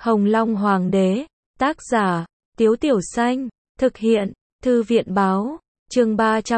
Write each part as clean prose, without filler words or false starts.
Hồng Long Hoàng đế, tác giả, Tiếu Tiểu Xanh, thực hiện, Thư viện báo, chương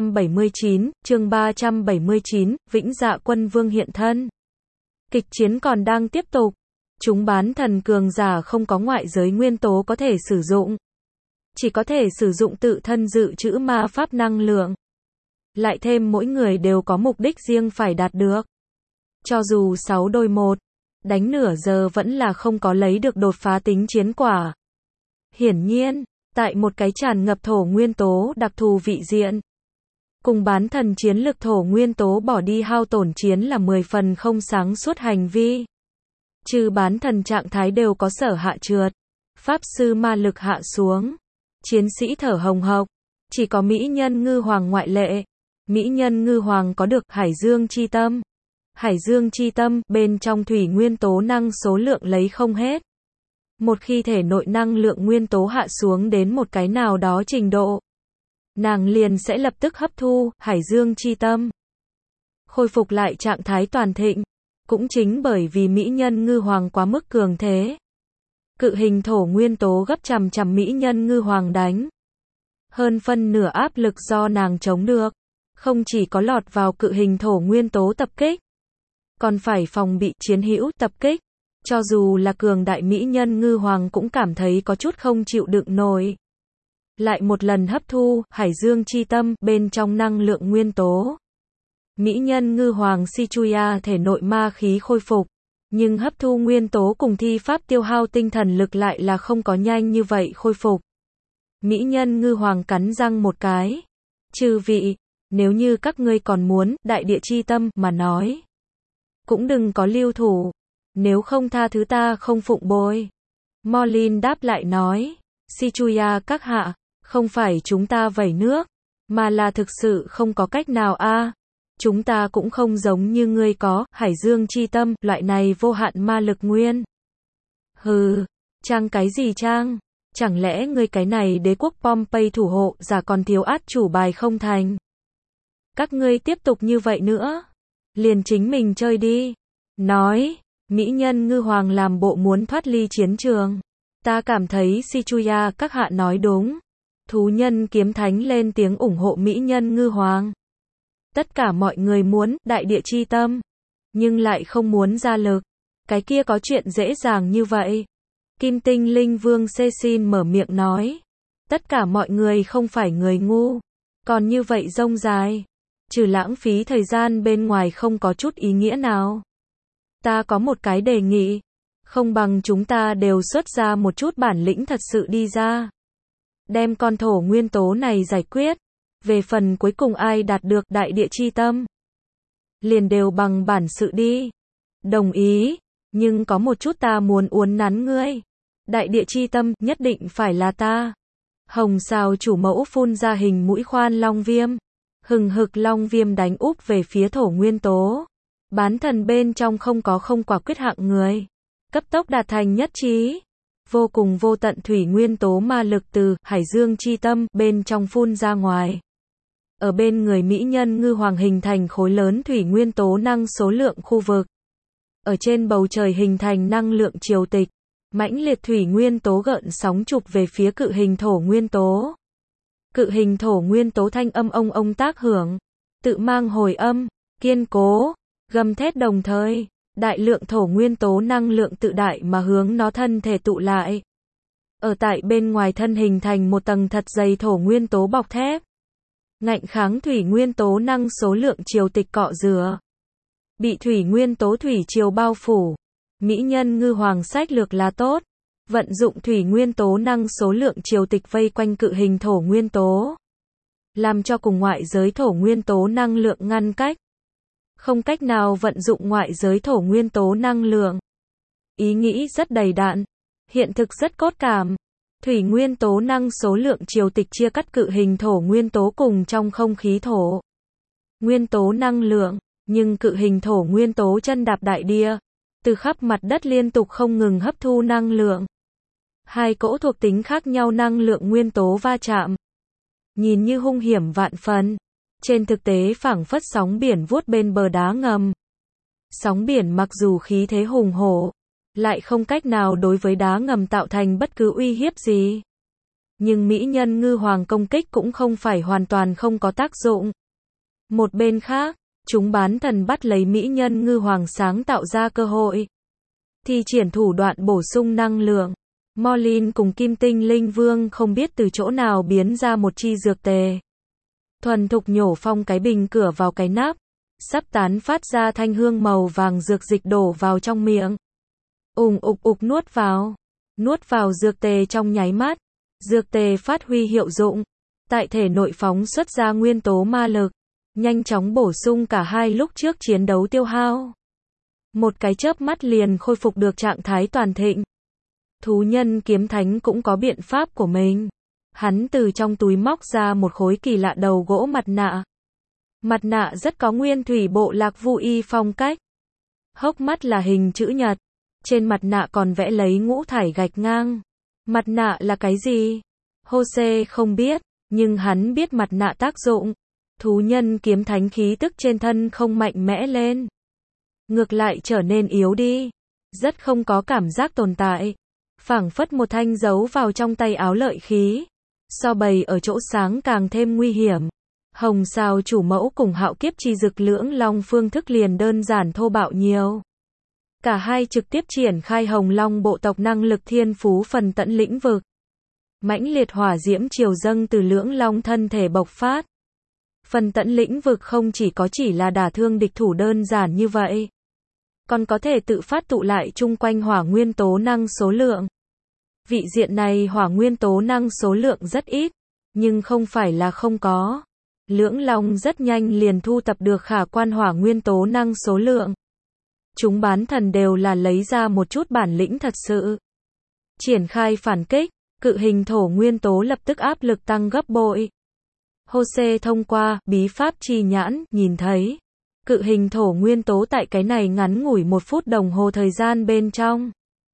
379, Vĩnh Dạ Quân Vương hiện thân. Kịch chiến còn đang tiếp tục. Chúng bán thần cường giả không có ngoại giới nguyên tố có thể sử dụng. Chỉ có thể sử dụng tự thân dự trữ ma pháp năng lượng. Lại thêm mỗi người đều có mục đích riêng phải đạt được. Cho dù 6 đôi 1, đánh nửa giờ vẫn là không có lấy được đột phá tính chiến quả. Hiển nhiên, tại một cái tràn ngập thổ nguyên tố đặc thù vị diện, cùng bán thần chiến lực thổ nguyên tố bỏ đi hao tổn chiến là 10 phần không sáng suốt hành vi. Trừ bán thần trạng thái đều có sở hạ trượt, pháp sư ma lực hạ xuống, chiến sĩ thở hồng hộc, chỉ có mỹ nhân ngư hoàng ngoại lệ. Mỹ nhân ngư hoàng có được hải dương chi tâm. Hải dương chi tâm bên trong thủy nguyên tố năng số lượng lấy không hết. Một khi thể nội năng lượng nguyên tố hạ xuống đến một cái nào đó trình độ, nàng liền sẽ lập tức hấp thu hải dương chi tâm, khôi phục lại trạng thái toàn thịnh. Cũng chính bởi vì mỹ nhân ngư hoàng quá mức cường thế, cự hình thổ nguyên tố gấp chằm chằm mỹ nhân ngư hoàng đánh. Hơn phân nửa áp lực do nàng chống được, không chỉ có lọt vào cự hình thổ nguyên tố tập kích, còn phải phòng bị chiến hữu tập kích. Cho dù là cường đại mỹ nhân ngư hoàng cũng cảm thấy có chút không chịu đựng nổi. Lại một lần hấp thu hải dương chi tâm bên trong năng lượng nguyên tố. Mỹ nhân ngư hoàng Sichuya thể nội ma khí khôi phục, nhưng hấp thu nguyên tố cùng thi pháp tiêu hao tinh thần lực lại là không có nhanh như vậy khôi phục. Mỹ nhân ngư hoàng cắn răng một cái. Chư vị, nếu như các ngươi còn muốn đại địa chi tâm mà nói, cũng đừng có lưu thủ, nếu không tha thứ ta không phụng bồi. Morlin đáp lại nói, Sichuya các hạ, không phải chúng ta vẩy nước, mà là thực sự không có cách nào a. Chúng ta cũng không giống như ngươi có hải dương chi tâm, loại này vô hạn ma lực nguyên. Hừ, trang cái gì trang? Chẳng lẽ ngươi cái này đế quốc Pompey thủ hộ giả còn thiếu át chủ bài không thành? Các ngươi tiếp tục như vậy nữa, liền chính mình chơi đi. Nói, mỹ nhân ngư hoàng làm bộ muốn thoát ly chiến trường. Ta cảm thấy Sichuya các hạ nói đúng. Thú nhân kiếm thánh lên tiếng ủng hộ mỹ nhân ngư hoàng. Tất cả mọi người muốn đại địa chi tâm, nhưng lại không muốn ra lực. Cái kia có chuyện dễ dàng như vậy. Kim tinh linh vương Cecil mở miệng nói. Tất cả mọi người không phải người ngu. Còn như vậy rông dài, trừ lãng phí thời gian bên ngoài không có chút ý nghĩa nào. Ta có một cái đề nghị. Không bằng chúng ta đều xuất ra một chút bản lĩnh thật sự đi ra. Đem con thổ nguyên tố này giải quyết. Về phần cuối cùng ai đạt được đại địa chi tâm, liền đều bằng bản sự đi. Đồng ý, nhưng có một chút ta muốn uốn nắn ngươi. Đại địa chi tâm nhất định phải là ta. Hồng Sào chủ mẫu phun ra hình mũi khoan long viêm. Hừng hực long viêm đánh úp về phía thổ nguyên tố. Bán thần bên trong không quả quyết hạng người. Cấp tốc đạt thành nhất trí. Vô cùng vô tận thủy nguyên tố ma lực từ hải dương chi tâm bên trong phun ra ngoài. Ở bên người mỹ nhân ngư hoàng hình thành khối lớn thủy nguyên tố năng số lượng khu vực. Ở trên bầu trời hình thành năng lượng triều tịch. Mãnh liệt thủy nguyên tố gợn sóng chụp về phía cự hình thổ nguyên tố. Cự hình thổ nguyên tố thanh âm ông tác hưởng, tự mang hồi âm, kiên cố, gầm thét đồng thời. Đại lượng thổ nguyên tố năng lượng tự đại mà hướng nó thân thể tụ lại. Ở tại bên ngoài thân hình thành một tầng thật dày thổ nguyên tố bọc thép. Ngạnh kháng thủy nguyên tố năng số lượng triều tịch cọ rửa. Bị thủy nguyên tố thủy triều bao phủ. Mỹ nhân ngư hoàng sách lược là tốt. Vận dụng thủy nguyên tố năng số lượng triều tịch vây quanh cự hình thổ nguyên tố. Làm cho cùng ngoại giới thổ nguyên tố năng lượng ngăn cách. Không cách nào vận dụng ngoại giới thổ nguyên tố năng lượng. Ý nghĩ rất đầy đặn. Hiện thực rất cốt cảm. Thủy nguyên tố năng số lượng triều tịch chia cắt cự hình thổ nguyên tố cùng trong không khí thổ nguyên tố năng lượng, nhưng cự hình thổ nguyên tố chân đạp đại địa, từ khắp mặt đất liên tục không ngừng hấp thu năng lượng. Hai cỗ thuộc tính khác nhau năng lượng nguyên tố va chạm. Nhìn như hung hiểm vạn phần, trên thực tế phảng phất sóng biển vuốt bên bờ đá ngầm. Sóng biển mặc dù khí thế hùng hổ, lại không cách nào đối với đá ngầm tạo thành bất cứ uy hiếp gì. Nhưng mỹ nhân ngư hoàng công kích cũng không phải hoàn toàn không có tác dụng. Một bên khác, chúng bán thần bắt lấy mỹ nhân ngư hoàng sáng tạo ra cơ hội. Thi triển thủ đoạn bổ sung năng lượng. Morlin cùng Kim Tinh Linh Vương không biết từ chỗ nào biến ra một chi dược tề. Thuần thục nhổ phong cái bình cửa vào cái nắp. Sắp tán phát ra thanh hương màu vàng dược dịch đổ vào trong miệng. Ục nuốt vào. Nuốt vào dược tề trong nháy mắt. Dược tề phát huy hiệu dụng. Tại thể nội phóng xuất ra nguyên tố ma lực. Nhanh chóng bổ sung cả hai lúc trước chiến đấu tiêu hao. Một cái chớp mắt liền khôi phục được trạng thái toàn thịnh. Thú nhân kiếm thánh cũng có biện pháp của mình. Hắn từ trong túi móc ra một khối kỳ lạ đầu gỗ mặt nạ. Mặt nạ rất có nguyên thủy bộ lạc Vu Y phong cách. Hốc mắt là hình chữ nhật. Trên mặt nạ còn vẽ lấy ngũ thải gạch ngang. Mặt nạ là cái gì? Jose không biết, nhưng hắn biết mặt nạ tác dụng. Thú nhân kiếm thánh khí tức trên thân không mạnh mẽ lên. Ngược lại trở nên yếu đi. Rất không có cảm giác tồn tại. Phảng phất một thanh giấu vào trong tay áo lợi khí. So bày ở chỗ sáng càng thêm nguy hiểm. Hồng Sao chủ mẫu cùng Hạo Kiếp chi dực lưỡng long phương thức liền đơn giản thô bạo nhiều. Cả hai trực tiếp triển khai Hồng Long bộ tộc năng lực thiên phú phần tận lĩnh vực. Mãnh liệt hỏa diễm triều dâng từ lưỡng long thân thể bộc phát. Phần tận lĩnh vực không chỉ là đả thương địch thủ đơn giản như vậy. Còn có thể tự phát tụ lại chung quanh hỏa nguyên tố năng số lượng. Vị diện này hỏa nguyên tố năng số lượng rất ít, nhưng không phải là không có. Lưỡng long rất nhanh liền thu tập được khả quan hỏa nguyên tố năng số lượng. Chúng bán thần đều là lấy ra một chút bản lĩnh thật sự. Triển khai phản kích, cự hình thổ nguyên tố lập tức áp lực tăng gấp bội. Jose thông qua bí pháp chi nhãn, nhìn thấy cự hình thổ nguyên tố tại cái này ngắn ngủi 1 phút đồng hồ thời gian bên trong.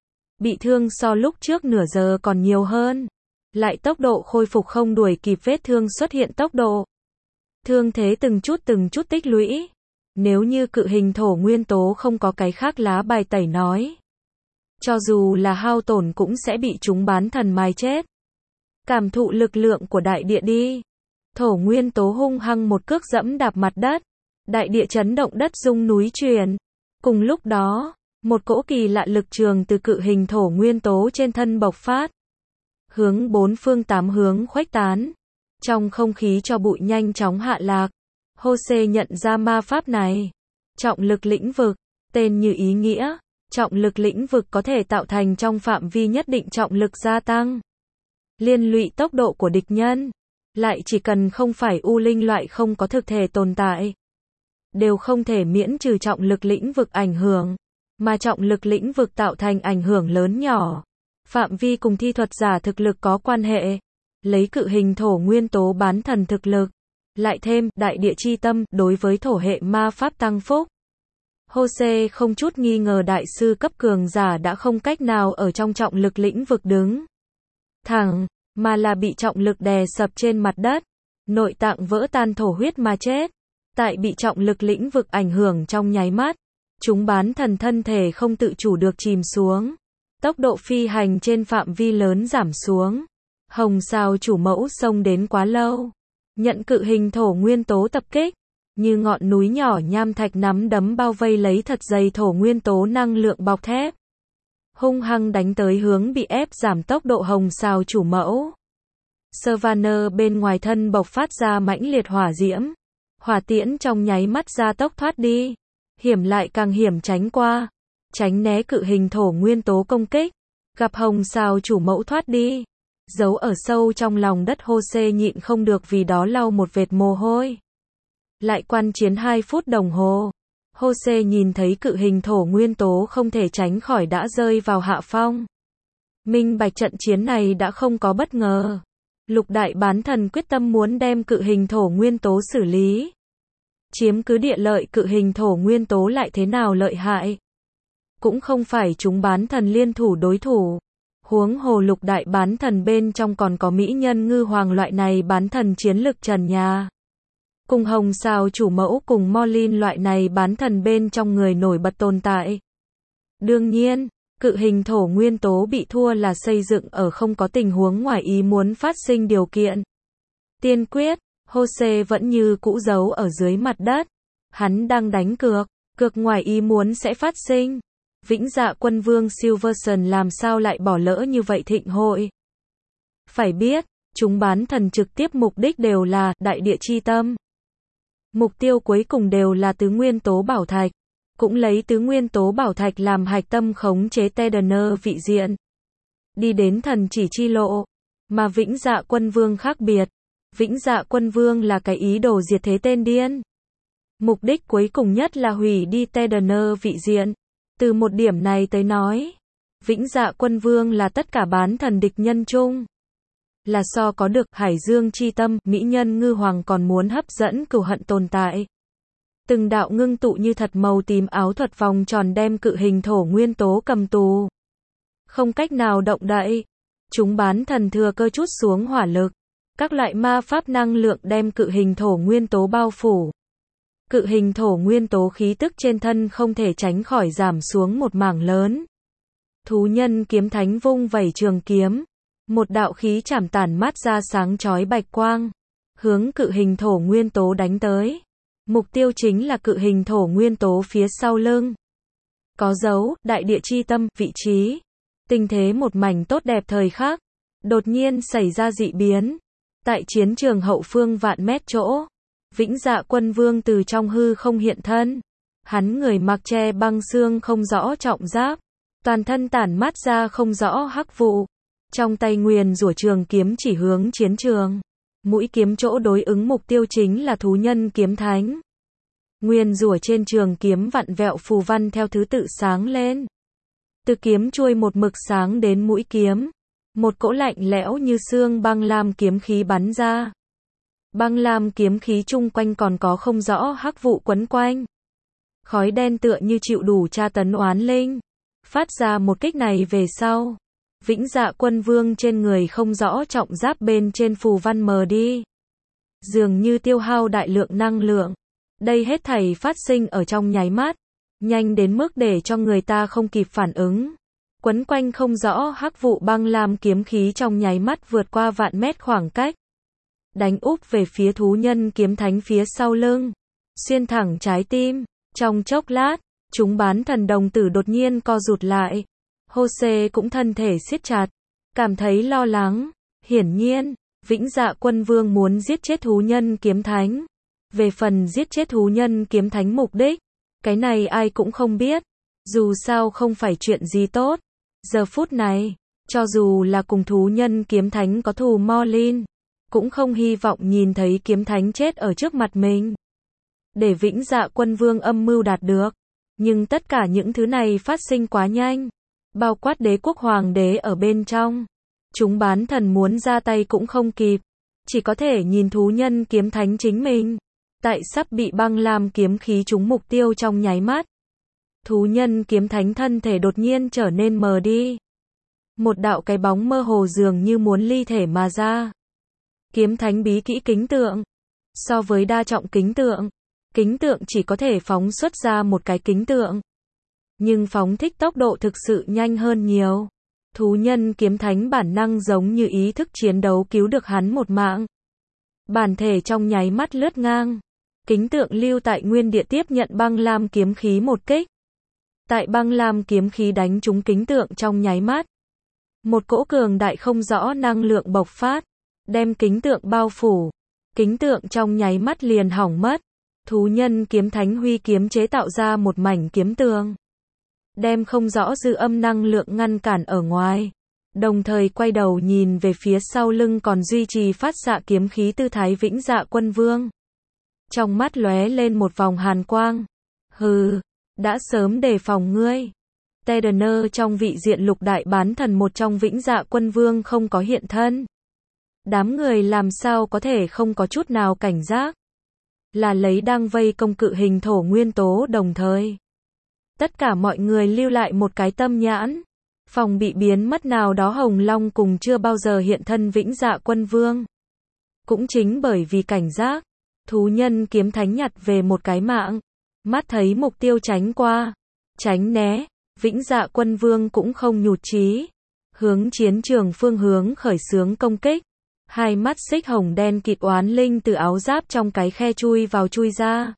Bị thương so lúc trước nửa giờ còn nhiều hơn. Lại tốc độ khôi phục không đuổi kịp vết thương xuất hiện tốc độ. Thương thế từng chút tích lũy. Nếu như cự hình thổ nguyên tố không có cái khác lá bài tẩy nói. Cho dù là hao tổn cũng sẽ bị chúng bán thần mài chết. Cảm thụ lực lượng của đại địa đi. Thổ nguyên tố hung hăng một cước dẫm đạp mặt đất. Đại địa chấn động đất rung núi chuyển. Cùng lúc đó, một cỗ kỳ lạ lực trường từ cự hình thổ nguyên tố trên thân bộc phát. Hướng 4 phương 8 hướng khuếch tán. Trong không khí cho bụi nhanh chóng hạ lạc. Jose nhận ra ma pháp này. Trọng lực lĩnh vực, tên như ý nghĩa. Trọng lực lĩnh vực có thể tạo thành trong phạm vi nhất định trọng lực gia tăng. Liên lụy tốc độ của địch nhân. Lại chỉ cần không phải u linh loại không có thực thể tồn tại. Đều không thể miễn trừ trọng lực lĩnh vực ảnh hưởng. Mà trọng lực lĩnh vực tạo thành ảnh hưởng lớn nhỏ. Phạm vi cùng thi thuật giả thực lực có quan hệ. Lấy cự hình thổ nguyên tố bán thần thực lực. Lại thêm đại địa chi tâm đối với thổ hệ ma pháp tăng phúc. Jose không chút nghi ngờ đại sư cấp cường giả đã không cách nào ở trong trọng lực lĩnh vực đứng thẳng, mà là bị trọng lực đè sập trên mặt đất. Nội tạng vỡ tan thổ huyết mà chết. Tại bị trọng lực lĩnh vực ảnh hưởng trong nháy mắt. Chúng bán thần thân thể không tự chủ được chìm xuống. Tốc độ phi hành trên phạm vi lớn giảm xuống. Hồng Sao chủ mẫu xông đến quá lâu. Nhận cự hình thổ nguyên tố tập kích. Như ngọn núi nhỏ nham thạch nắm đấm bao vây lấy thật dày thổ nguyên tố năng lượng bọc thép. Hung hăng đánh tới hướng bị ép giảm tốc độ Hồng Sao chủ mẫu. Savannah bên ngoài thân bộc phát ra mãnh liệt hỏa diễm. Hỏa tiễn trong nháy mắt ra tốc thoát đi. Hiểm lại càng hiểm tránh qua. Tránh né cự hình thổ nguyên tố công kích. Gặp Hồng Sao chủ mẫu thoát đi. Giấu ở sâu trong lòng đất Jose nhịn không được vì đó lau một vệt mồ hôi. Lại quan chiến 2 phút đồng hồ. Jose nhìn thấy cự hình thổ nguyên tố không thể tránh khỏi đã rơi vào hạ phong. Minh bạch trận chiến này đã không có bất ngờ. Lục đại bán thần quyết tâm muốn đem cự hình thổ nguyên tố xử lý. Chiếm cứ địa lợi cự hình thổ nguyên tố lại thế nào lợi hại. Cũng không phải chúng bán thần liên thủ đối thủ. Huống hồ lục đại bán thần bên trong còn có mỹ nhân ngư hoàng loại này bán thần chiến lực trần nhà. Cùng Hồng Sao chủ mẫu cùng Morlin loại này bán thần bên trong người nổi bật tồn tại. Đương nhiên, Cự hình thổ nguyên tố bị thua là xây dựng ở không có tình huống ngoài ý muốn phát sinh điều kiện tiên quyết. Jose vẫn như cũ giấu ở dưới mặt đất. Hắn đang đánh cược, cược ngoài ý muốn sẽ phát sinh. Vĩnh Dạ Quân Vương Silverson làm sao lại bỏ lỡ như vậy thịnh hội. Phải biết, chúng bán thần trực tiếp mục đích đều là đại địa chi tâm. Mục tiêu cuối cùng đều là tứ nguyên tố bảo thạch. Cũng lấy tứ nguyên tố bảo thạch làm hạch tâm khống chế Tedener vị diện. Đi đến thần chỉ chi lộ. Mà Vĩnh Dạ Quân Vương khác biệt. Vĩnh Dạ Quân Vương là cái ý đồ diệt thế tên điên. Mục đích cuối cùng nhất là hủy đi Tedener vị diện. Từ một điểm này tới nói, Vĩnh Dạ Quân Vương là tất cả bán thần địch nhân chung. Là so có được Hải Dương chi tâm, mỹ nhân ngư hoàng còn muốn hấp dẫn cừu hận tồn tại. Từng đạo ngưng tụ như thật màu tím áo thuật vòng tròn đem cự hình thổ nguyên tố cầm tù. Không cách nào động đậy. Chúng bán thần thừa cơ trút xuống hỏa lực. Các loại ma pháp năng lượng đem cự hình thổ nguyên tố bao phủ. Cự hình thổ nguyên tố khí tức trên thân không thể tránh khỏi giảm xuống một mảng lớn. Thú nhân kiếm thánh vung vẩy trường kiếm. Một đạo khí chảm tản mát ra sáng chói bạch quang. Hướng cự hình thổ nguyên tố đánh tới. Mục tiêu chính là cự hình thổ nguyên tố phía sau lưng. Có dấu, đại địa chi tâm, vị trí. Tình thế một mảnh tốt đẹp thời khắc. Đột nhiên xảy ra dị biến. Tại chiến trường hậu phương vạn mét chỗ. Vĩnh Dạ Quân Vương từ trong hư không hiện thân. Hắn người mặc che băng xương không rõ trọng giáp. Toàn thân tản mát ra không rõ hắc vụ. Trong tay nguyền rủa trường kiếm chỉ hướng chiến trường. Mũi kiếm chỗ đối ứng mục tiêu chính là thú nhân kiếm thánh. Nguyền rủa trên trường kiếm vặn vẹo phù văn theo thứ tự sáng lên. Từ kiếm chuôi một mực sáng đến mũi kiếm. Một cỗ lạnh lẽo như xương băng lam kiếm khí bắn ra. Băng lam kiếm khí chung quanh còn có không rõ hắc vụ quấn quanh. Khói đen tựa như chịu đủ tra tấn oán linh. Phát ra một kích này về sau. Vĩnh Dạ Quân Vương trên người không rõ trọng giáp bên trên phù văn mờ đi. Dường như tiêu hao đại lượng năng lượng. Đây hết thảy phát sinh ở trong nháy mắt. Nhanh đến mức để cho người ta không kịp phản ứng. Quấn quanh không rõ hắc vụ băng lam kiếm khí trong nháy mắt vượt qua vạn mét khoảng cách. Đánh úp về phía thú nhân kiếm thánh phía sau lưng. Xuyên thẳng trái tim. Trong chốc lát, chúng bán thần đồng tử đột nhiên co rụt lại. Jose cũng thân thể siết chặt. Cảm thấy lo lắng. Hiển nhiên, Vĩnh Dạ Quân Vương muốn giết chết thú nhân kiếm thánh. Về phần giết chết thú nhân kiếm thánh mục đích, cái này ai cũng không biết. Dù sao không phải chuyện gì tốt. Giờ phút này, cho dù là cùng thú nhân kiếm thánh có thù Morlin, cũng không hy vọng nhìn thấy kiếm thánh chết ở trước mặt mình. Để Vĩnh Dạ Quân Vương âm mưu đạt được. Nhưng tất cả những thứ này phát sinh quá nhanh. Bao quát đế quốc hoàng đế ở bên trong. Chúng bán thần muốn ra tay cũng không kịp. Chỉ có thể nhìn thú nhân kiếm thánh chính mình. Tại sắp bị băng lam kiếm khí trúng mục tiêu trong nháy mắt. Thú nhân kiếm thánh thân thể đột nhiên trở nên mờ đi. Một đạo cái bóng mơ hồ dường như muốn ly thể mà ra. Kiếm thánh bí kỹ kính tượng. So với đa trọng kính tượng chỉ có thể phóng xuất ra một cái kính tượng. Nhưng phóng thích tốc độ thực sự nhanh hơn nhiều. Thú nhân kiếm thánh bản năng giống như ý thức chiến đấu cứu được hắn một mạng. Bản thể trong nháy mắt lướt ngang. Kính tượng lưu tại nguyên địa tiếp nhận băng lam kiếm khí một kích. Tại băng lam kiếm khí đánh trúng kính tượng trong nháy mắt. Một cỗ cường đại không rõ năng lượng bộc phát. Đem kính tượng bao phủ. Kính tượng trong nháy mắt liền hỏng mất. Thú nhân kiếm thánh huy kiếm chế tạo ra một mảnh kiếm tường. Đem không rõ dư âm năng lượng ngăn cản ở ngoài. Đồng thời quay đầu nhìn về phía sau lưng còn duy trì phát xạ kiếm khí tư thái Vĩnh Dạ Quân Vương. Trong mắt lóe lên một vòng hàn quang. Hừ, đã sớm đề phòng ngươi. Tedener trong vị diện lục đại bán thần một trong Vĩnh Dạ Quân Vương không có hiện thân. Đám người làm sao có thể không có chút nào cảnh giác. Là lấy đang vây công cự hình thổ nguyên tố đồng thời. Tất cả mọi người lưu lại một cái tâm nhãn. Phòng bị biến mất nào đó Hồng Long cùng chưa bao giờ hiện thân Vĩnh Dạ Quân Vương. Cũng chính bởi vì cảnh giác, thú nhân kiếm thánh nhặt về một cái mạng. Mắt thấy mục tiêu tránh qua, tránh né, Vĩnh Dạ Quân Vương cũng không nhụt chí, hướng chiến trường phương hướng khởi xướng công kích. Hai mắt xích hồng đen kịt oán linh từ áo giáp trong cái khe chui vào chui ra.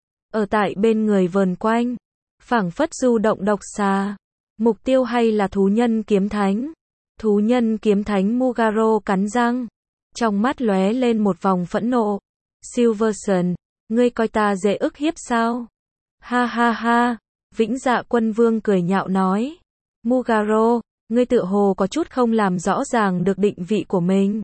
Ở tại bên người vờn quanh, phảng phất du động độc xà. Mục tiêu hay là thú nhân kiếm thánh. Thú nhân kiếm thánh Mugaro cắn răng, trong mắt lóe lên một vòng phẫn nộ. Silverson, ngươi coi ta dễ ức hiếp sao? Ha ha ha, Vĩnh Dạ Quân Vương cười nhạo nói. Mugaro, ngươi tựa hồ có chút không làm rõ ràng được định vị của mình.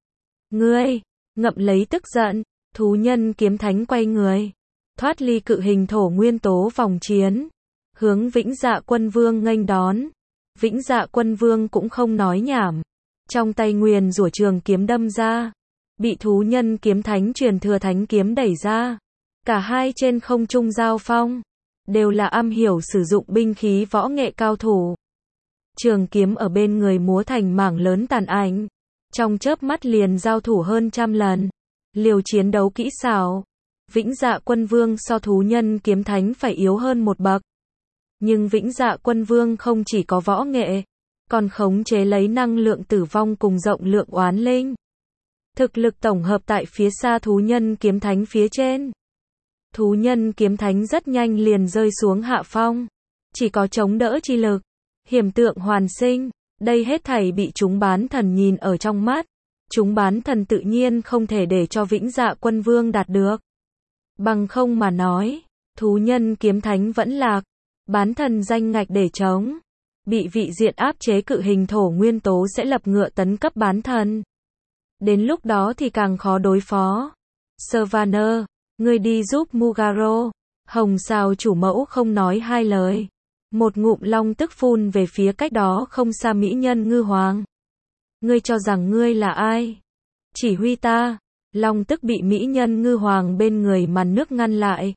Ngươi, ngậm lấy tức giận, thú nhân kiếm thánh quay người, thoát ly cự hình thổ nguyên tố vòng chiến, hướng Vĩnh Dạ Quân Vương nghênh đón. Vĩnh Dạ Quân Vương cũng không nói nhảm, trong tay nguyền rủa trường kiếm đâm ra, bị thú nhân kiếm thánh truyền thừa thánh kiếm đẩy ra. Cả hai trên không trung giao phong, đều là am hiểu sử dụng binh khí võ nghệ cao thủ. Trường kiếm ở bên người múa thành mảng lớn tàn ảnh, trong chớp mắt liền giao thủ hơn trăm lần. Liều chiến đấu kỹ xảo, Vĩnh Dạ Quân Vương so thú nhân kiếm thánh phải yếu hơn một bậc. Nhưng Vĩnh Dạ Quân Vương không chỉ có võ nghệ, còn khống chế lấy năng lượng tử vong cùng rộng lượng oán linh. Thực lực tổng hợp tại phía xa thú nhân kiếm thánh phía trên. Thú nhân kiếm thánh rất nhanh liền rơi xuống hạ phong, chỉ có chống đỡ chi lực, hiểm tượng hoàn sinh, đây hết thảy bị chúng bán thần nhìn ở trong mắt. Chúng bán thần tự nhiên không thể để cho Vĩnh Dạ Quân Vương đạt được. Bằng không mà nói, thú nhân kiếm thánh vẫn lạc, bán thần danh ngạch để trống, bị vị diện áp chế cự hình thổ nguyên tố sẽ lập ngựa tấn cấp bán thần. Đến lúc đó thì càng khó đối phó. Savannah, ngươi đi giúp Mugaro. Hồng Sao chủ mẫu không nói hai lời, một ngụm long tức phun về phía cách đó không xa mỹ nhân ngư hoàng. Ngươi cho rằng ngươi là ai? Chỉ huy ta. Long tức bị mỹ nhân ngư hoàng bên người màn nước ngăn lại.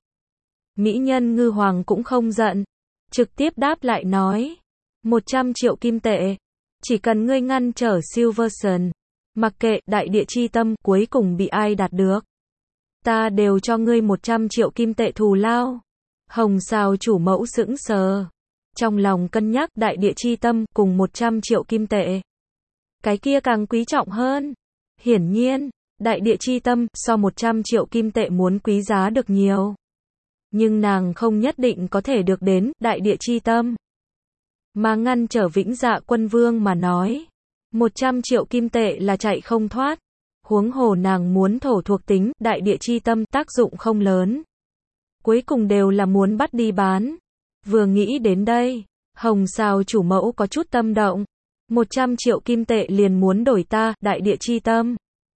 Mỹ nhân ngư hoàng cũng không giận, trực tiếp đáp lại nói, 100 triệu kim tệ, chỉ cần ngươi ngăn trở Silverson, mặc kệ đại địa chi tâm cuối cùng bị ai đạt được, ta đều cho ngươi 100 triệu kim tệ thù lao. Hồng Sao chủ mẫu sững sờ, trong lòng cân nhắc đại địa chi tâm cùng 100 triệu kim tệ, cái kia càng quý trọng hơn. Hiển nhiên, đại địa chi tâm so 100 triệu kim tệ muốn quý giá được nhiều. Nhưng nàng không nhất định có thể được đến đại địa chi tâm. Mà ngăn trở Vĩnh Dạ Quân Vương mà nói, 100 triệu kim tệ là chạy không thoát. Huống hồ nàng muốn thổ thuộc tính đại địa chi tâm tác dụng không lớn. Cuối cùng đều là muốn bắt đi bán. Vừa nghĩ đến đây, Hồng Sao chủ mẫu có chút tâm động. 100 triệu kim tệ liền muốn đổi ta đại địa chi tâm.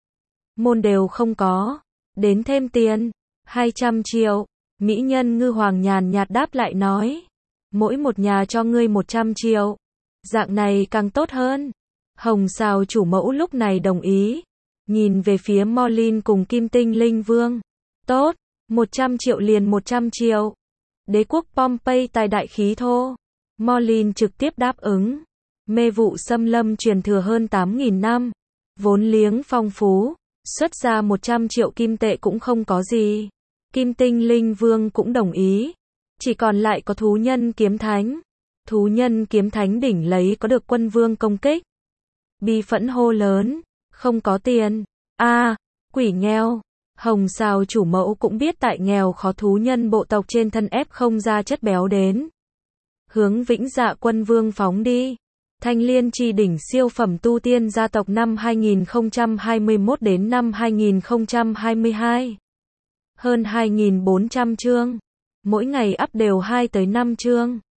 Môn đều không có, đến thêm tiền, 200 triệu. Mỹ nhân ngư hoàng nhàn nhạt đáp lại nói, mỗi một nhà cho ngươi 100 triệu. Dạng này càng tốt hơn. Hồng Sao chủ mẫu lúc này đồng ý, nhìn về phía Morlin cùng Kim Tinh Linh Vương. Tốt, 100 triệu liền 100 triệu. Đế quốc Pompey tài đại khí thô. Morlin trực tiếp đáp ứng. Mê vụ xâm lâm truyền thừa hơn 8.000 năm, vốn liếng phong phú, xuất ra 100 triệu kim tệ cũng không có gì. Kim Tinh Linh Vương cũng đồng ý. Chỉ còn lại có thú nhân kiếm thánh. Thú nhân kiếm thánh đỉnh lấy có được quân vương công kích. Bi phẫn hô lớn, không có tiền. Quỷ nghèo. Hồng Sao chủ mẫu cũng biết tại nghèo khó thú nhân bộ tộc trên thân ép không ra chất béo đến. Hướng Vĩnh Dạ Quân Vương phóng đi. Thanh Liên Chi đỉnh siêu phẩm tu tiên gia tộc năm 2021 đến năm 2022. Hơn 2.400 chương. Mỗi ngày up đều 2 tới 5 chương.